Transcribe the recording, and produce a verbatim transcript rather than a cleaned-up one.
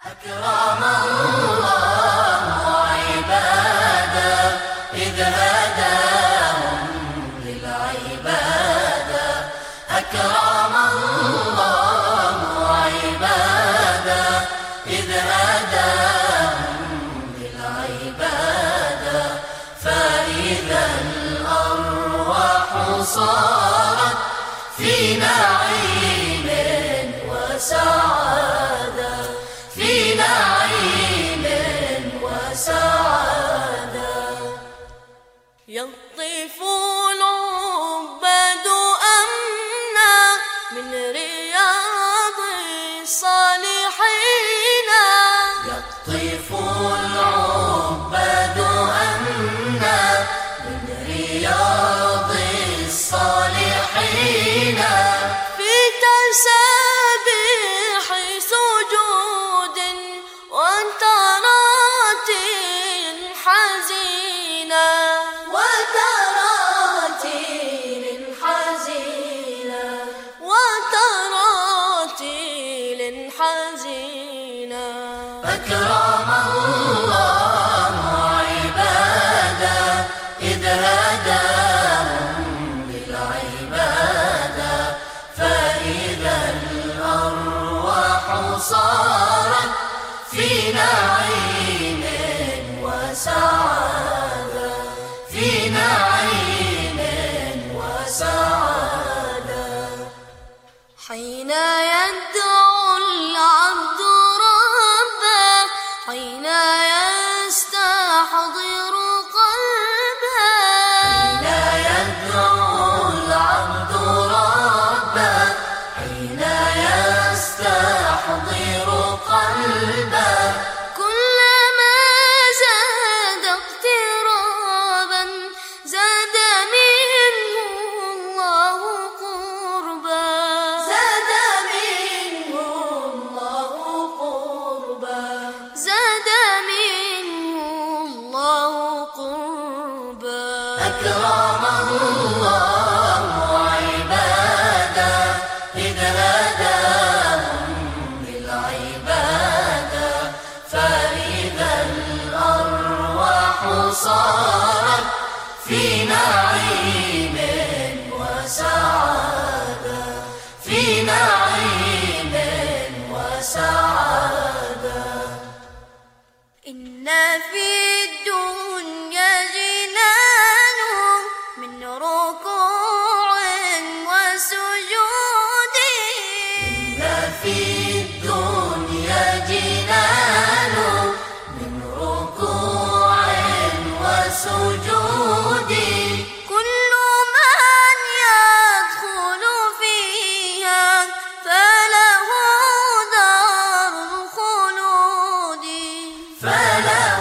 أكرم الله عباده إذ هداهم للعبادة. أكرم الله عباده إذ هداهم للعبادة. فإذا الأرواح صارت في نعيم وسعادة، في نعيم وسعادة. يطيف العباد أمنا من رياض الصالحين. يطيف العباد أمنا من رياض الصالحين. في تسابيح سجود وتراتيل حزينة، وتراتيل حزينة، وتراتيل حزينة. أكرم الله عباده إذ هداهم للعبادة. فإذا الأرواح صارت في نعيم وسعادة، في نعيم وسعادة. حين يدعو العبد ربه، حين يستحضر قلبه، حين يدعو العبد ربه، حين يستحضر قلبه. كلما زاد اقترابا زاد منه الله قربا، زاد منه الله قربا، زاد منه الله قربا. أكرم الله عباده إذ هداهم للعبادة. فإذا الأرواح صارت في نعيم وسعادة، في نعيم وسعادة. إن في الدنيا جنان من ركوع وسجود. إن في الدنيا جنان من ركوع وسجود. كل من يدخل فيها فله دار الخلود، فلا